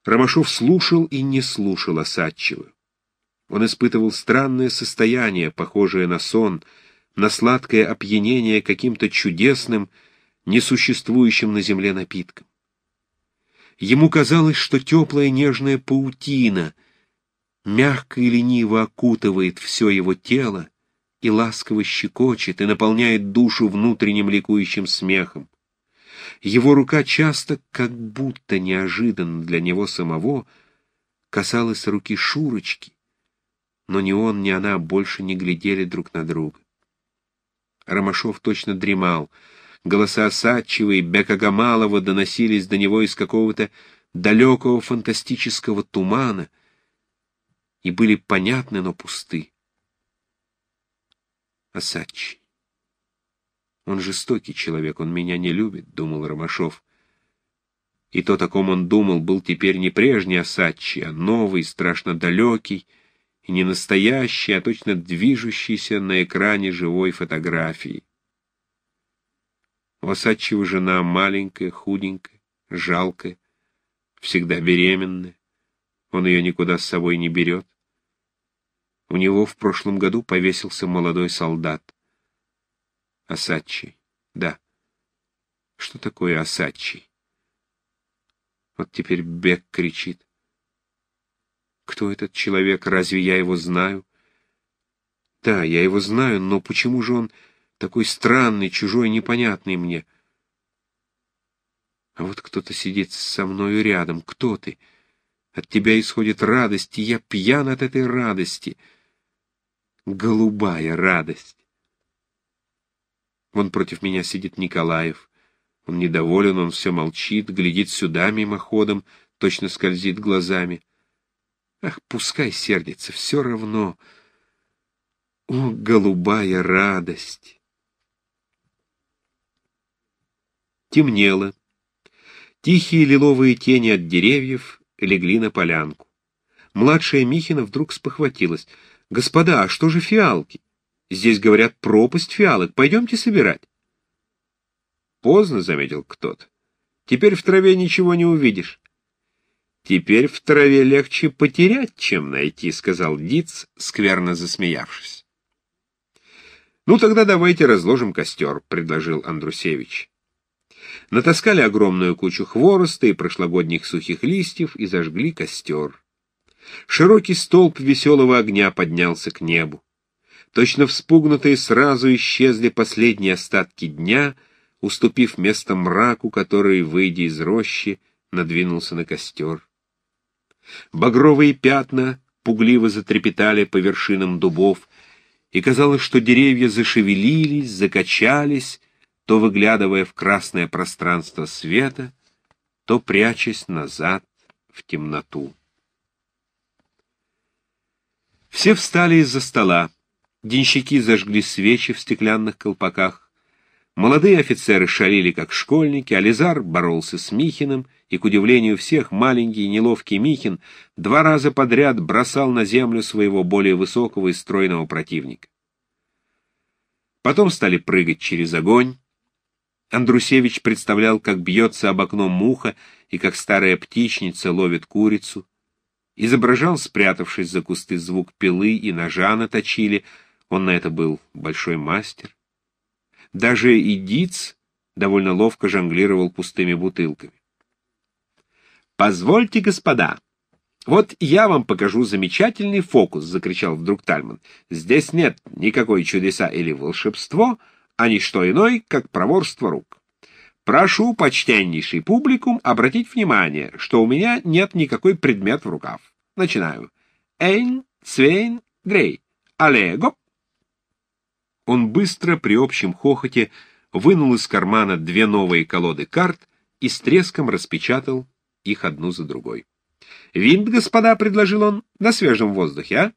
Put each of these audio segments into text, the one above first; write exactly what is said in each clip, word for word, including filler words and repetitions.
Ромашов слушал и не слушал Осадчего. Он испытывал странное состояние, похожее на сон, на сладкое опьянение каким-то чудесным, несуществующим на земле напитком. Ему казалось, что теплая нежная паутина мягко и лениво окутывает все его тело и ласково щекочет, и наполняет душу внутренним ликующим смехом. Его рука часто, как будто неожиданно для него самого, касалась руки Шурочки, но ни он, ни она больше не глядели друг на друга. Ромашов точно дремал. Голоса Осадчего и Бека-Гамалова доносились до него из какого-то далекого фантастического тумана и были понятны, но пусты. Осадчий. Он жестокий человек, он меня не любит, — думал Ромашов. И то, о ком он думал, был теперь не прежний Осадчий, а новый, страшно далекий, и не настоящий, а точно движущийся на экране живой фотографии. У Осадчего жена маленькая, худенькая, жалкая, всегда беременная. Он ее никуда с собой не берет. У него в прошлом году повесился молодой солдат. Осадчий. Да. Что такое Осадчий? Вот теперь Бек кричит. Кто этот человек? Разве я его знаю? Да, я его знаю, но почему же он такой странный, чужой, непонятный мне? А вот кто-то сидит со мною рядом. Кто ты? От тебя исходит радость, и я пьян от этой радости. Голубая радость. Вон против меня сидит Николаев. Он недоволен, он все молчит, глядит сюда мимоходом, точно скользит глазами. Ах, пускай сердится, все равно. О, голубая радость! Темнело. Тихие лиловые тени от деревьев легли на полянку. Младшая Михина вдруг спохватилась. «Господа, а что же фиалки? Здесь, говорят, пропасть фиалок. Пойдемте собирать». «Поздно», — заметил кто-то. «Теперь в траве ничего не увидишь». «Теперь в траве легче потерять, чем найти», — сказал Диц, скверно засмеявшись. «Ну, тогда давайте разложим костер», — предложил Андрусевич. Натаскали огромную кучу хвороста и прошлогодних сухих листьев и зажгли костер. Широкий столб веселого огня поднялся к небу. Точно вспугнутые сразу исчезли последние остатки дня, уступив место мраку, который, выйдя из рощи, надвинулся на костер. Багровые пятна пугливо затрепетали по вершинам дубов, и казалось, что деревья зашевелились, закачались, то выглядывая в красное пространство света, то прячась назад в темноту. Все встали из-за стола. Денщики зажгли свечи в стеклянных колпаках. Молодые офицеры шалили, как школьники, а Лизар боролся с Михиным, и, к удивлению всех, маленький и неловкий Михин два раза подряд бросал на землю своего более высокого и стройного противника. Потом стали прыгать через огонь. Андрусевич представлял, как бьется об окно муха и как старая птичница ловит курицу. Изображал, спрятавшись за кусты, звук пилы и ножа на точиле. Он на это был большой мастер. Даже и Диц довольно ловко жонглировал пустыми бутылками. «Позвольте, господа, вот я вам покажу замечательный фокус», — закричал вдруг Тальман. «Здесь нет никакой чудеса или волшебство, а не что иное, как проворство рук. Прошу, почтеннейший публикум, обратить внимание, что у меня нет никакой предмет в рукав. Начинаю. Эйн, цвейн, дрей. Але, гоп!» Он быстро, при общем хохоте, вынул из кармана две новые колоды карт и с треском распечатал их одну за другой. «Винт, господа», — предложил он, — «на свежем воздухе, а?»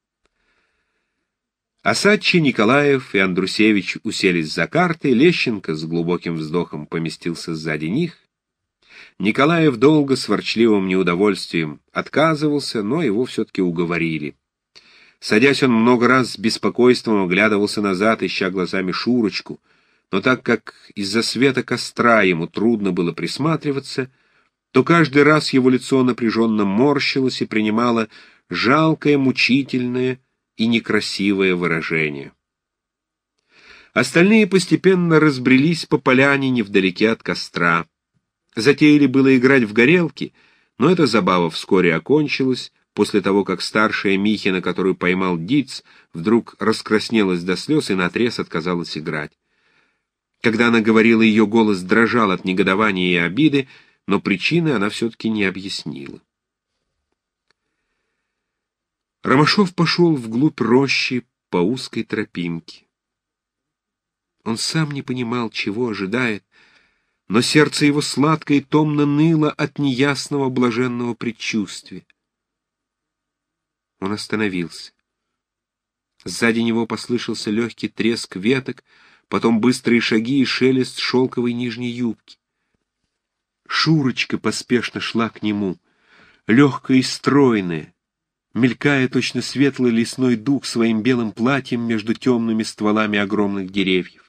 Осадчий, Николаев и Андрусевич уселись за карты, Лещенко с глубоким вздохом поместился сзади них. Николаев долго с ворчливым неудовольствием отказывался, но его все-таки уговорили. Садясь, он много раз с беспокойством оглядывался назад, ища глазами Шурочку, но так как из-за света костра ему трудно было присматриваться, то каждый раз его лицо напряженно морщилось и принимало жалкое, мучительное и некрасивое выражение. Остальные постепенно разбрелись по поляне невдалеке от костра. Затеяли было играть в горелки, но эта забава вскоре окончилась, после того, как старшая Михина, которую поймал Диц, вдруг раскраснелась до слез и наотрез отказалась играть. Когда она говорила, ее голос дрожал от негодования и обиды, но причины она все-таки не объяснила. Ромашов пошел вглубь рощи по узкой тропинке. Он сам не понимал, чего ожидает, но сердце его сладко и томно ныло от неясного блаженного предчувствия. Он остановился. Сзади него послышался легкий треск веток, потом быстрые шаги и шелест шелковой нижней юбки. Шурочка поспешно шла к нему, легкая и стройная, мелькая точно светлый лесной дух своим белым платьем между темными стволами огромных деревьев.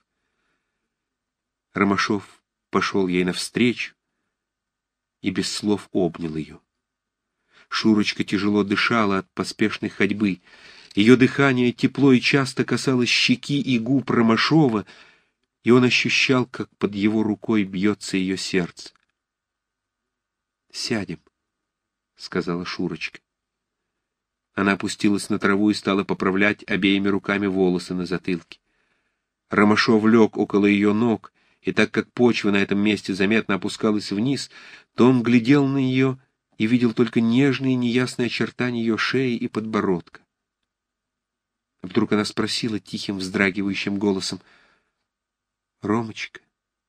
Ромашов пошел ей навстречу и без слов обнял ее. Шурочка тяжело дышала от поспешной ходьбы. Ее дыхание тепло и часто касалось щеки и губ Ромашова, и он ощущал, как под его рукой бьется ее сердце. «Сядем», — сказала Шурочка. Она опустилась на траву и стала поправлять обеими руками волосы на затылке. Ромашов лег около ее ног, и так как почва на этом месте заметно опускалась вниз, то он глядел на нее и видел только нежные неясные очертания ее шеи и подбородка. Вдруг она спросила тихим, вздрагивающим голосом: «Ромочка,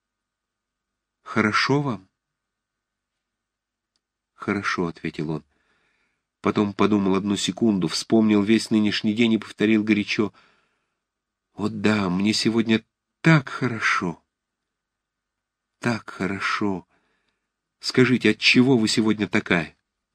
хорошо вам?» «Хорошо», — ответил он. Потом подумал одну секунду, вспомнил весь нынешний день и повторил горячо: «О да, мне сегодня так хорошо, так хорошо. Скажите, отчего вы сегодня такая?»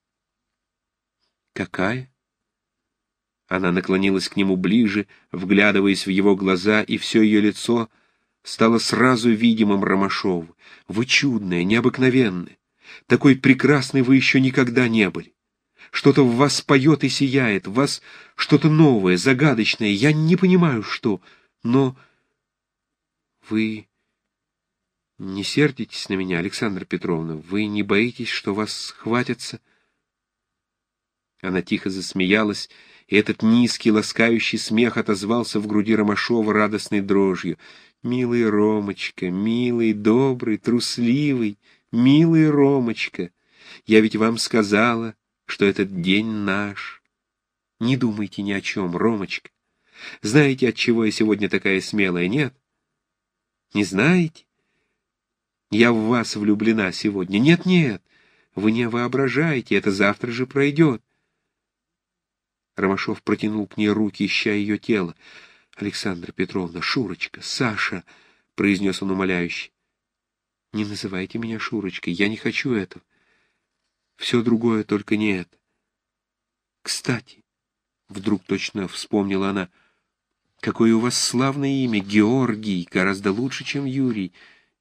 «Какая?» Она наклонилась к нему ближе, вглядываясь в его глаза, и все ее лицо стало сразу видимым Ромашову. «Вы чудная, необыкновенная. Такой прекрасной вы еще никогда не были. Что-то в вас поет и сияет, в вас что-то новое, загадочное. Я не понимаю, что, но... Вы не сердитесь на меня, Александра Петровна? Вы не боитесь, что вас схватятся?» Она тихо засмеялась, и этот низкий, ласкающий смех отозвался в груди Ромашова радостной дрожью. «Милый Ромочка, милый, добрый, трусливый, милый Ромочка, я ведь вам сказала, что этот день наш. Не думайте ни о чем, Ромочка. Знаете, от чего я сегодня такая смелая, нет? Не знаете? Я в вас влюблена сегодня. Нет-нет, вы не воображаете, это завтра же пройдет». Ромашов протянул к ней руки, ища ее тело. «Александра Петровна, Шурочка, Саша», — произнес он умоляюще. «Не называйте меня Шурочкой, я не хочу этого. Все другое, только не это. Кстати», — вдруг точно вспомнила она, — «какое у вас славное имя, Георгий, гораздо лучше, чем Юрий.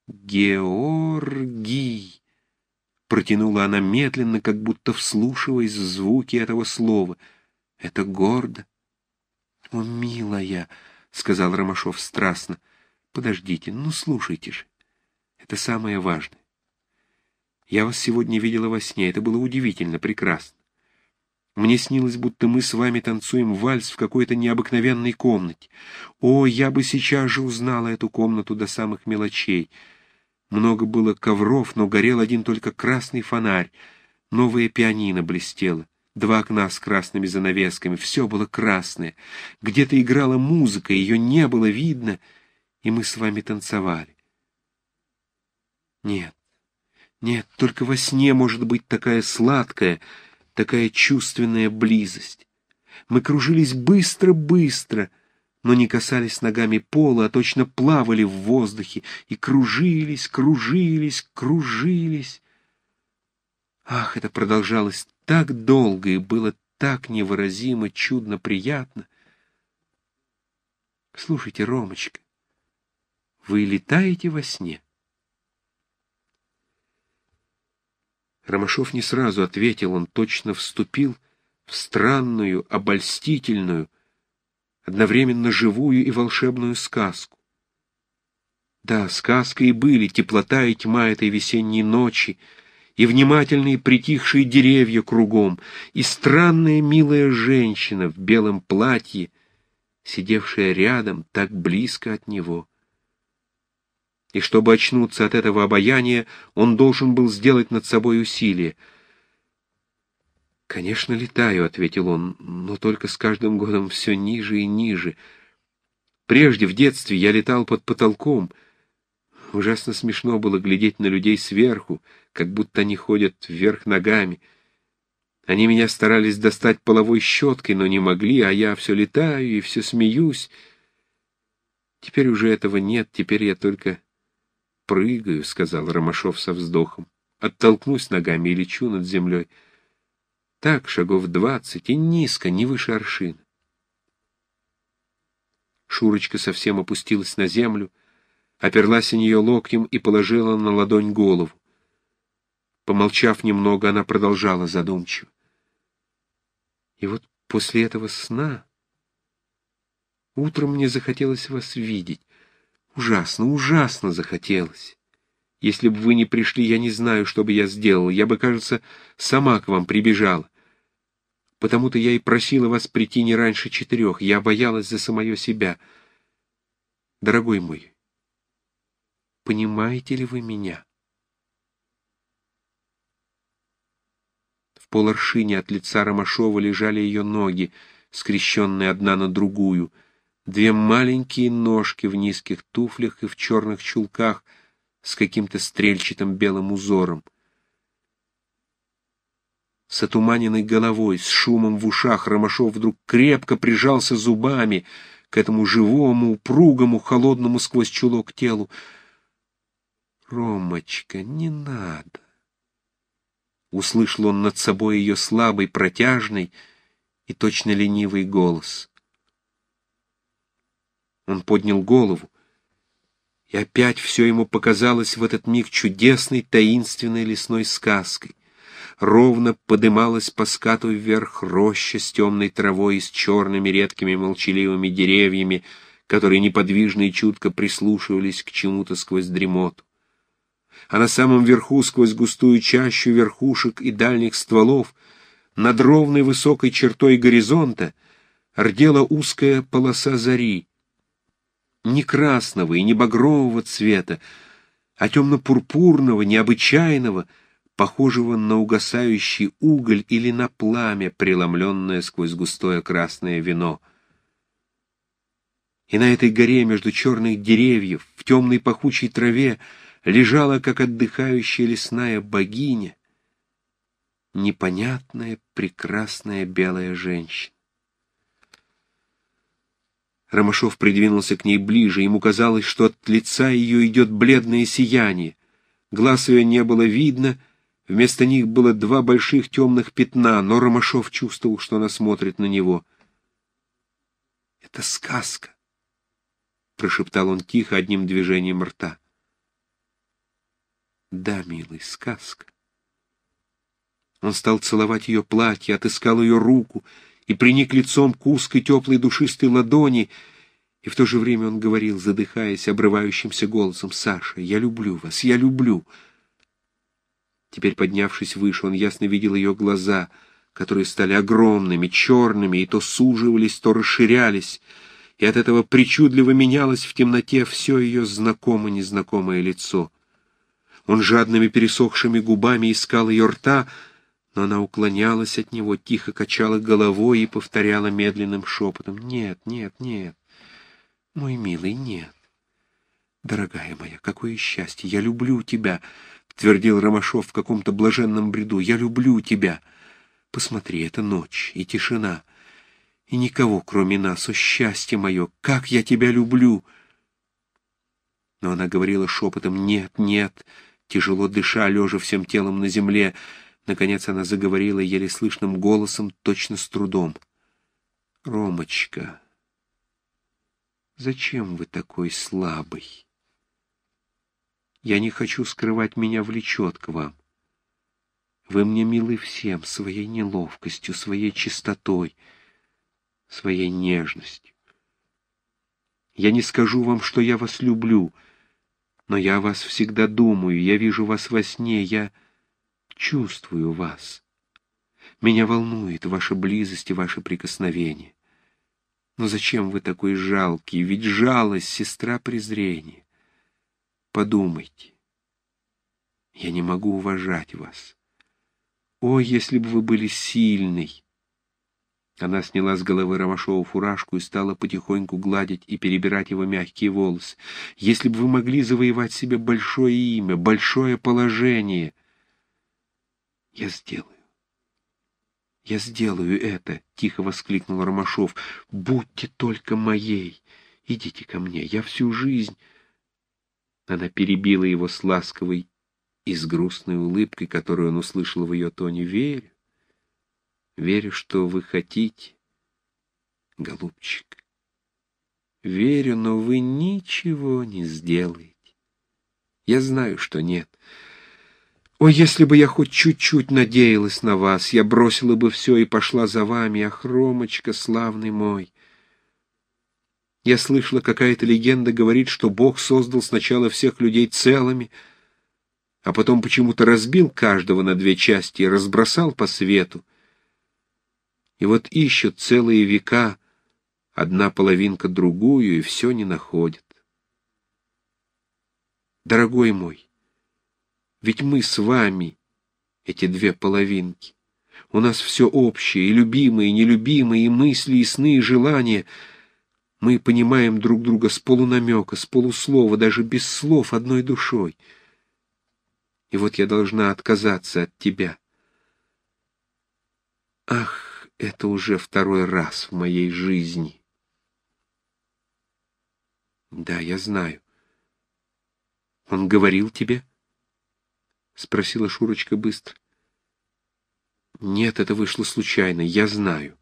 Георгий», — протянула она медленно, как будто вслушиваясь в звуки этого слова. «Это гордо». «О, милая», — сказал Ромашов страстно, — «подождите, ну слушайте же. Это самое важное. Я вас сегодня видела во сне, это было удивительно, прекрасно. Мне снилось, будто мы с вами танцуем вальс в какой-то необыкновенной комнате. О, я бы сейчас же узнала эту комнату до самых мелочей. Много было ковров, но горел один только красный фонарь. Новая пианино блестело. Два окна с красными занавесками, все было красное. Где-то играла музыка, ее не было видно, и мы с вами танцевали. Нет, нет, только во сне может быть такая сладкая, такая чувственная близость. Мы кружились быстро-быстро, но не касались ногами пола, а точно плавали в воздухе и кружились, кружились, кружились. Ах, это продолжалось так долго и было так невыразимо, чудно приятно. Слушайте, Ромочка, вы летаете во сне? Ромашов не сразу ответил, он точно вступил в странную, обольстительную, одновременно живую и волшебную сказку. Да, сказка и были теплота и тьма этой весенней ночи, и внимательные притихшие деревья кругом, и странная милая женщина в белом платье, сидевшая рядом, так близко от него. И чтобы очнуться от этого обаяния, он должен был сделать над собой усилие. «Конечно, летаю», — ответил он, — «но только с каждым годом все ниже и ниже. Прежде, в детстве, я летал под потолком. Ужасно смешно было глядеть на людей сверху, как будто они ходят вверх ногами. Они меня старались достать половой щеткой, но не могли, а я все летаю и все смеюсь. Теперь уже этого нет, теперь я только прыгаю», — сказал Ромашов со вздохом. «Оттолкнусь ногами и лечу над землей. Так, шагов двадцать, и низко, не выше аршина». Шурочка совсем опустилась на землю, оперлась о нее локтем и положила на ладонь голову. Помолчав немного, она продолжала задумчиво. «И вот после этого сна утром мне захотелось вас видеть. Ужасно, ужасно захотелось. Если бы вы не пришли, я не знаю, что бы я сделал. Я бы, кажется, сама к вам прибежала. Потому-то я и просила вас прийти не раньше четырех. Я боялась за самое себя. Дорогой мой, понимаете ли вы меня?» В поларшине от лица Ромашова лежали ее ноги, скрещенные одна на другую. Две маленькие ножки в низких туфлях и в черных чулках с каким-то стрельчатым белым узором. С отуманенной головой, с шумом в ушах Ромашов вдруг крепко прижался зубами к этому живому, упругому, холодному сквозь чулок телу. «Ромочка, не надо!» Услышал он над собой ее слабый, протяжный и точно ленивый голос. Он поднял голову, и опять все ему показалось в этот миг чудесной, таинственной лесной сказкой. Ровно подымалась по скату вверх роща с темной травой и с черными редкими молчаливыми деревьями, которые неподвижно и чутко прислушивались к чему-то сквозь дремоту. А на самом верху, сквозь густую чащу верхушек и дальних стволов, над ровной высокой чертой горизонта, рдела узкая полоса зари, не красного и не багрового цвета, а темно-пурпурного, необычайного, похожего на угасающий уголь или на пламя, преломленное сквозь густое красное вино. И на этой горе между черных деревьев, в темной пахучей траве, лежала, как отдыхающая лесная богиня, непонятная, прекрасная белая женщина. Ромашов придвинулся к ней ближе, ему казалось, что от лица ее идет бледное сияние. Глаз ее не было видно, вместо них было два больших темных пятна, но Ромашов чувствовал, что она смотрит на него. «Это сказка», — прошептал он тихо одним движением рта. «Да, милый, сказка». Он стал целовать ее платье, отыскал ее руку и приник лицом к узкой теплой душистой ладони, и в то же время он говорил, задыхаясь, обрывающимся голосом: «Саша, я люблю вас, я люблю». Теперь, поднявшись выше, он ясно видел ее глаза, которые стали огромными, черными, и то суживались, то расширялись, и от этого причудливо менялось в темноте все ее знакомо-незнакомое лицо. Он жадными пересохшими губами искал ее рта, но она уклонялась от него, тихо качала головой и повторяла медленным шепотом: «Нет, нет, нет, мой милый, нет. Дорогая моя, какое счастье! Я люблю тебя!» — твердил Ромашов в каком-то блаженном бреду. «Я люблю тебя! Посмотри, это ночь и тишина, и никого, кроме нас. О, счастье мое! Как я тебя люблю!» Но она говорила шепотом: «Нет, нет!» Тяжело дыша, лежа всем телом на земле. Наконец она заговорила еле слышным голосом, точно с трудом: «Ромочка, зачем вы такой слабый? Я не хочу скрывать, меня влечет к вам. Вы мне милы всем, своей неловкостью, своей чистотой, своей нежностью. Я не скажу вам, что я вас люблю, но я о вас всегда думаю, я вижу вас во сне, я чувствую вас. Меня волнует ваша близость и ваше прикосновение. Но зачем вы такой жалкий? Ведь жалость — сестра презрения. Подумайте. Я не могу уважать вас. О, если бы вы были сильной! Она сняла с головы Ромашова фуражку и стала потихоньку гладить и перебирать его мягкие волосы. Если бы вы могли завоевать себе большое имя, большое положение. Я сделаю. «Я сделаю это!» — тихо воскликнул Ромашов. «Будьте только моей! Идите ко мне, я всю жизнь...» Она перебила его с ласковой и с грустной улыбкой, которую он услышал в ее тоне. «Верю, верю, что вы хотите, голубчик. Верю, но вы ничего не сделаете. Я знаю, что нет. Ой, если бы я хоть чуть-чуть надеялась на вас, я бросила бы все и пошла за вами, ах, Ромочка, славный мой. Я слышала, какая-то легенда говорит, что Бог создал сначала всех людей целыми, а потом почему-то разбил каждого на две части и разбросал по свету. И вот ищут целые века одна половинка другую, и все не находят. Дорогой мой, ведь мы с вами, эти две половинки. У нас все общее, и любимые, и нелюбимые, и мысли, и сны, и желания. Мы понимаем друг друга с полунамека, с полуслова, даже без слов, одной душой. И вот я должна отказаться от тебя. Ах, это уже второй раз в моей жизни. Да, я знаю. Он говорил тебе? — спросила Шурочка быстро. «Нет, это вышло случайно, я знаю».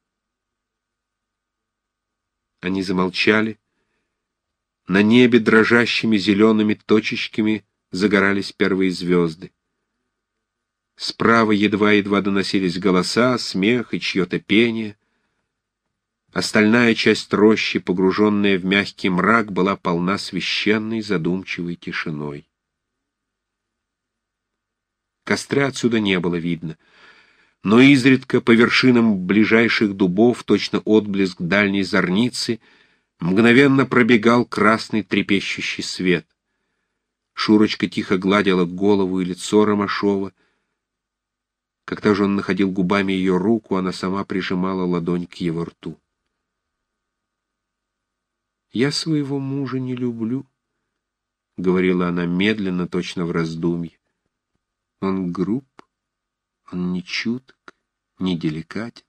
Они замолчали. На небе дрожащими зелеными точечками загорались первые звезды. Справа едва-едва доносились голоса, смех и чье-то пение. Остальная часть рощи, погруженная в мягкий мрак, была полна священной задумчивой тишиной. Костря отсюда не было видно, но изредка по вершинам ближайших дубов, точно отблеск дальней зорницы, мгновенно пробегал красный трепещущий свет. Шурочка тихо гладила голову и лицо Ромашова. Когда же он находил губами ее руку, она сама прижимала ладонь к его рту. «Я своего мужа не люблю», — говорила она медленно, точно в раздумье. Он груб, он не чуток, не деликатен.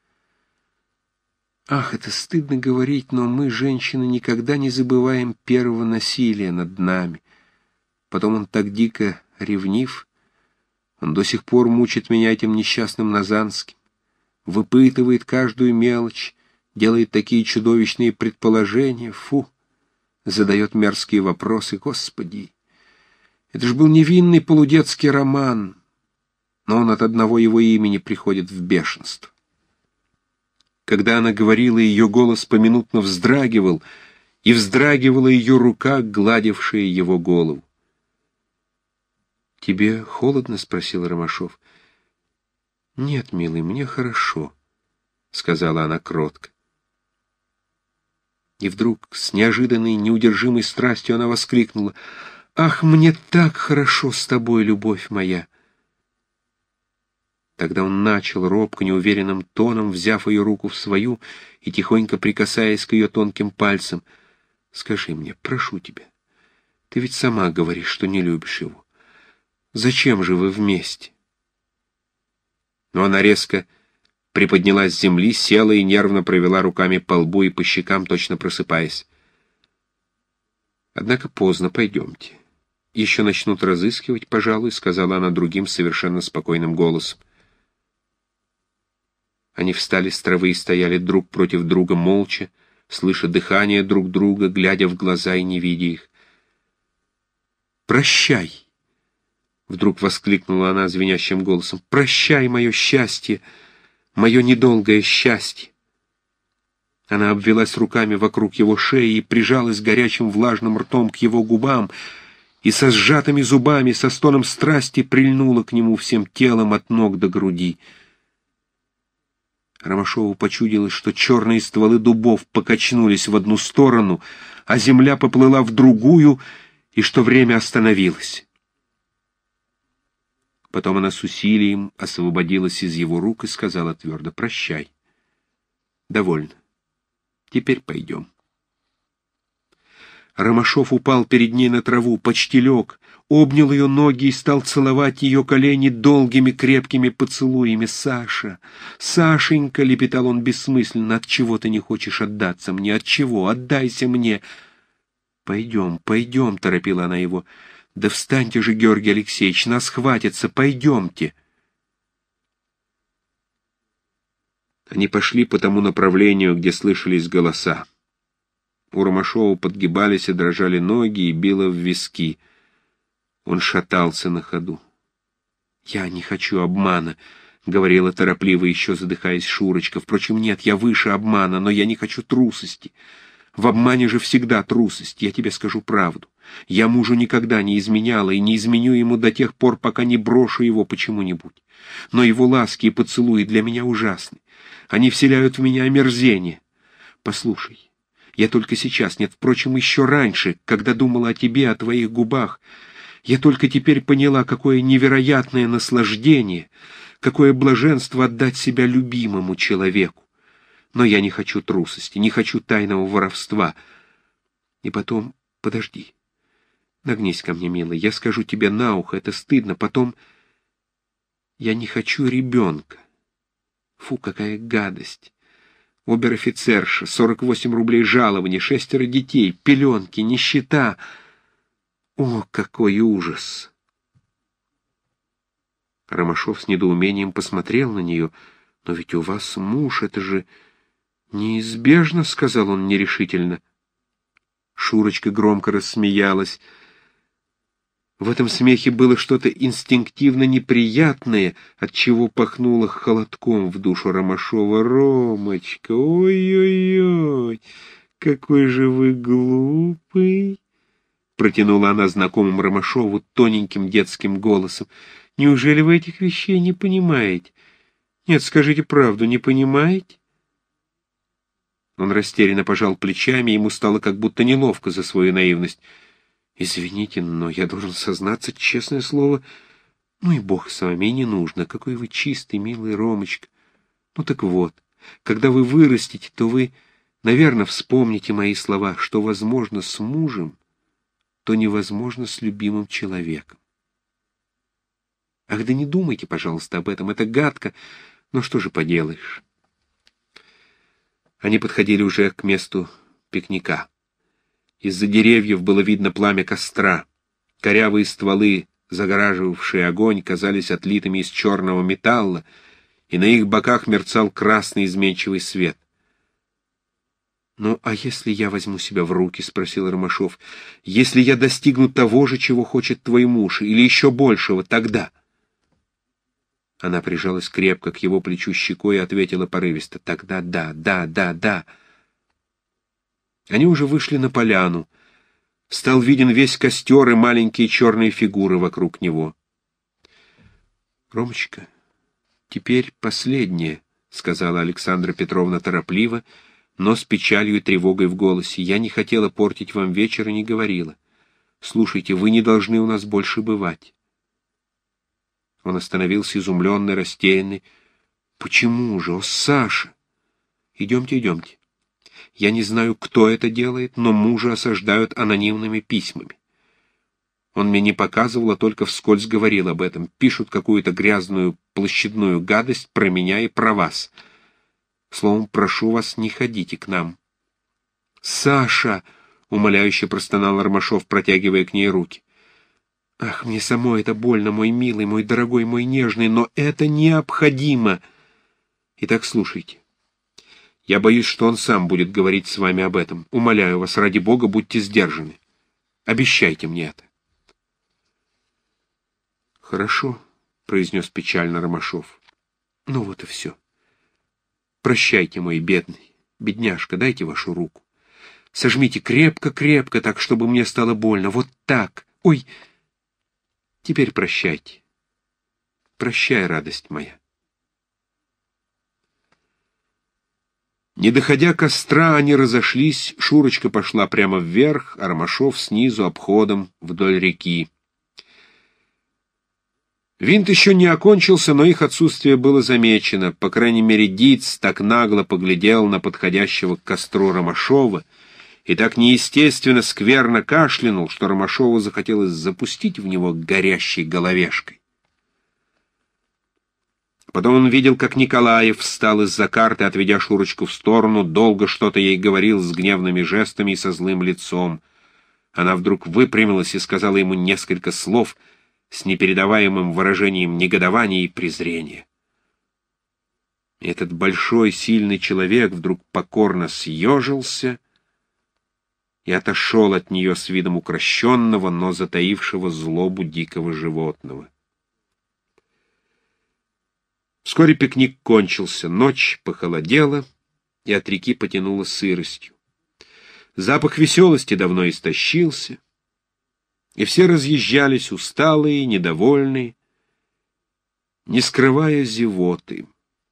Ах, это стыдно говорить, но мы, женщины, никогда не забываем первого насилия над нами. Потом он так дико ревнив. Он до сих пор мучит меня этим несчастным Назанским, выпытывает каждую мелочь, делает такие чудовищные предположения, фу, задает мерзкие вопросы, Господи. Это ж был невинный полудетский роман, но он от одного его имени приходит в бешенство. Когда она говорила, ее голос поминутно вздрагивал, и вздрагивала ее рука, гладившая его голову. «Тебе холодно?» — спросил Ромашов. «Нет, милый, мне хорошо», — сказала она кротко. И вдруг с неожиданной, неудержимой страстью она воскликнула: «Ах, мне так хорошо с тобой, любовь моя!» Тогда он начал робко, неуверенным тоном, взяв ее руку в свою и тихонько прикасаясь к ее тонким пальцам: «Скажи мне, прошу тебя, ты ведь сама говоришь, что не любишь его. Зачем же вы вместе?» Но она резко приподнялась с земли, села и нервно провела руками по лбу и по щекам, точно просыпаясь. «Однако поздно, пойдемте. Еще начнут разыскивать, пожалуй», — сказала она другим, совершенно спокойным голосом. Они встали с травы и стояли друг против друга молча, слыша дыхание друг друга, глядя в глаза и не видя их. «Прощай!» — Вдруг воскликнула она звенящим голосом. «Прощай, мое счастье, мое недолгое счастье!» Она обвелась руками вокруг его шеи и прижалась горячим влажным ртом к его губам, и со сжатыми зубами, со стоном страсти прильнула к нему всем телом от ног до груди. Ромашову почудилось, что черные стволы дубов покачнулись в одну сторону, а земля поплыла в другую, и что время остановилось. Потом она с усилием освободилась из его рук и сказала твердо: «Прощай. Довольно. Теперь пойдем». Ромашов упал перед ней на траву, почти лег, обнял ее ноги и стал целовать ее колени долгими крепкими поцелуями. «Саша! Сашенька!» — лепетал он бессмысленно. «Отчего ты не хочешь отдаться мне? Отчего? Отдайся мне!» «Пойдем, пойдем!» — торопила она его. «Да встаньте же, Георгий Алексеевич, нас хватится! Пойдемте!» Они пошли по тому направлению, где слышались голоса. У Ромашова подгибались и дрожали ноги, и било в виски. Он шатался на ходу. «Я не хочу обмана», — говорила торопливо, еще задыхаясь Шурочка. «Впрочем, нет, я выше обмана, но я не хочу трусости. В обмане же всегда трусость, я тебе скажу правду. Я мужу никогда не изменяла и не изменю ему до тех пор, пока не брошу его почему-нибудь. Но его ласки и поцелуи для меня ужасны. Они вселяют в меня омерзение. Послушай, я только сейчас, нет, впрочем, еще раньше, когда думала о тебе, о твоих губах, я только теперь поняла, какое невероятное наслаждение, какое блаженство отдать себя любимому человеку. Но я не хочу трусости, не хочу тайного воровства. И потом, подожди, нагнись ко мне, милый, я скажу тебе на ухо, это стыдно, потом я не хочу ребенка. Фу, какая гадость! Обер-офицерша, сорок восемь рублей жалования, шестеро детей, пеленки, нищета. О, какой ужас!» Ромашов с недоумением посмотрел на нее. «Но ведь у вас муж, это же неизбежно», — сказал он нерешительно. Шурочка громко рассмеялась. В этом смехе было что-то инстинктивно неприятное, от чего пахнуло холодком в душу Ромашова. «Ромочка, ой-ой-ой, какой же вы глупый!» Протянула она знакомым Ромашову тоненьким детским голосом. «Неужели вы этих вещей не понимаете? Нет, скажите правду, не понимаете?» Он растерянно пожал плечами, ему стало как будто неловко за свою наивность. «Извините, но я должен сознаться, честное слово, ну и бог с вами, и не нужно. Какой вы чистый, милый Ромочка. Ну так вот, когда вы вырастете, то вы, наверное, вспомните мои слова, что возможно с мужем, то невозможно с любимым человеком. Ах, да не думайте, пожалуйста, об этом, это гадко, но что же поделаешь». Они подходили уже к месту пикника. Из-за деревьев было видно пламя костра. Корявые стволы, загораживавшие огонь, казались отлитыми из черного металла, и на их боках мерцал красный изменчивый свет. «Ну, а если я возьму себя в руки?» — спросил Ромашов. «Если я достигну того же, чего хочет твой муж, или еще большего, тогда...» Она прижалась крепко к его плечу щекой и ответила порывисто: «Тогда да, да, да, да». Они уже вышли на поляну. Стал виден весь костер и маленькие черные фигуры вокруг него. «Ромочка, теперь последнее», — сказала Александра Петровна торопливо, но с печалью и тревогой в голосе. «Я не хотела портить вам вечер и не говорила. Слушайте, вы не должны у нас больше бывать». Он остановился изумленный, растерянный. «Почему же? О, Саша! Идемте, идемте. Я не знаю, кто это делает, но мужа осаждают анонимными письмами. Он мне не показывал, а только вскользь говорил об этом. Пишут какую-то грязную площадную гадость про меня и про вас. Словом, прошу вас, не ходите к нам». «Саша!» — умоляюще простонал Ромашов, протягивая к ней руки. «Ах, мне самой это больно, мой милый, мой дорогой, мой нежный, но это необходимо. Итак, слушайте. Я боюсь, что он сам будет говорить с вами об этом. Умоляю вас, ради Бога, будьте сдержаны. Обещайте мне это». Хорошо, — произнес печально Ромашов. Ну вот и все. Прощайте, мой бедный. Бедняжка, дайте вашу руку. Сожмите крепко-крепко, так, чтобы мне стало больно. Вот так. Ой, теперь прощайте. Прощай, радость моя. Не доходя костра, они разошлись. Шурочка пошла прямо вверх, а Ромашов снизу обходом вдоль реки. Винт еще не окончился, но их отсутствие было замечено. По крайней мере, Диц так нагло поглядел на подходящего к костру Ромашова и так неестественно скверно кашлянул, что Ромашову захотелось запустить в него горящей головешкой. Потом он видел, как Николаев встал из-за карты, отведя Шурочку в сторону, долго что-то ей говорил с гневными жестами и со злым лицом. Она вдруг выпрямилась и сказала ему несколько слов с непередаваемым выражением негодования и презрения. Этот большой, сильный человек вдруг покорно съежился и отошел от нее с видом укращенного, но затаившего злобу дикого животного. Вскоре пикник кончился, ночь похолодела, и от реки потянуло сыростью. Запах веселости давно истощился, и все разъезжались усталые, недовольные, не скрывая зевоты.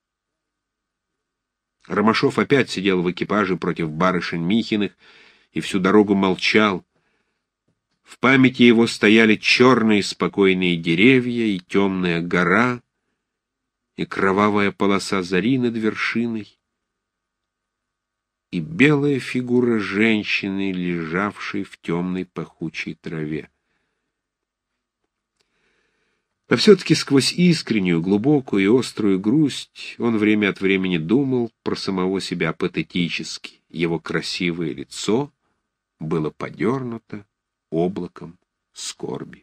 Ромашов опять сидел в экипаже против барышень Михиных и всю дорогу молчал. В памяти его стояли черные спокойные деревья и темная гора, и кровавая полоса зари над вершиной, и белая фигура женщины, лежавшей в темной пахучей траве. Но все-таки сквозь искреннюю, глубокую и острую грусть он время от времени думал про самого себя патетически. Его красивое лицо было подернуто облаком скорби.